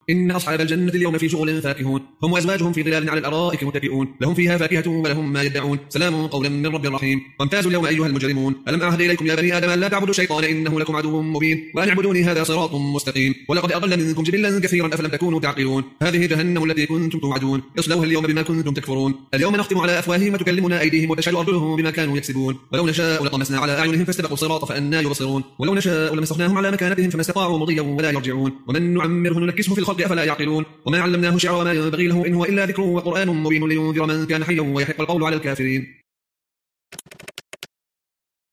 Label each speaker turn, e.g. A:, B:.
A: إن أصحاب الجنة اليوم في شغل فاكهون، هم وأزواجهم في ظلال على الأرائك متكئون، لهم فيها فاكهة ولهم ما يدعون، سلام قولا من رب رحيم. وامتازوا اليوم أيها المجرمون، ألم أعهد إليكم يا بني آدم أن لا تعبدوا الشيطان إنه لكم عدو مبين، وأن اعبدوني هذا صراط مستقيم. ولقد أضل منكم جبلا كثيرا أفلم تكونوا تعقلون. هذه جهنم التي كنتم توعدون، اصلوها اليوم بما كنتم تكفرون. اليوم نختم على أفواههم وتكلمنا أيديهم وتشهد أرجلهم بما كانوا يكسبون. ولو نشاء لطمسنا على أعينهم فاستبقوا الصراط فأنى يبصرون. ولو نشاء لمسخناهم على مكانتهم فما استطاعوا مضيا ولا يرجعون. ومن نعمره ننكسه في الخلق أفلا يعقلون. وما علمناه شعر وما ينبغي له إن هو إلا ذكر وقرآن مبين لينذر من كان حيا ويحق القول على الكافرين.